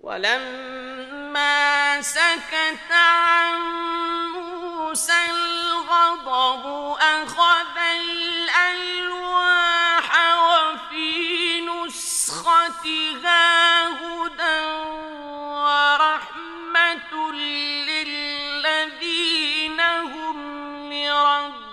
ولما سكت عن موسى الغضب أخذ الألواح وفي نسختها هدى ورحمة للذين هم لربهم